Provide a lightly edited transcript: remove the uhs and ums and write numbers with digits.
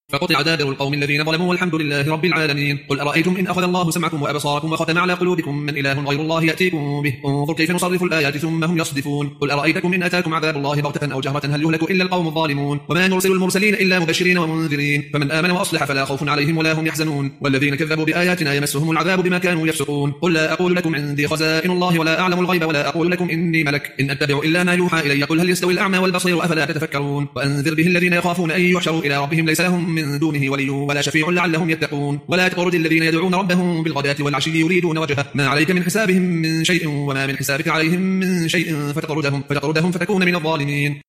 فقطع دابر القوم الذين ظلموا والحمد لله رب العالمين. قل أرأيتم إن أخذ الله سمعكم وأبصاركم وختم على قلوبكم من إله غير الله يأتيكم به، انظر كيف نصرف الآيات ثم هم يصدفون. قل أرأيتكم إن أتاكم عذاب الله بغتة أو جهرة هل يهلك إلا القوم الظالمون. وما نرسل المرسلين إلا مبشرين ومنذرين، فمن آمن وأصلح فلا خوف عليهم ولا هم يحزنون. والذين كذبوا بآياتنا يمسهم العذاب بما كانوا يفسقون. قل لا أقول لكم عندي خزائن الله ولا أعلم الغيب ولا أقول لكم إني ملك إن أتبع إلا ما يوحى إلي. قل هل يستوي الأعمى والبصير أفلا تتفكرون. وأنذر به الذين يخافون أن يحشروا إلى ربهم ليس لهم من دونه ولي ولا شفيع لعلهم يتقون. ولا تطرد الذين يدعون ربهم بالغداة والعشي يريدون وجهه ما عليك من حسابهم من شيء وما من حسابك عليهم من شيء فتطردهم فتكون من الظالمين.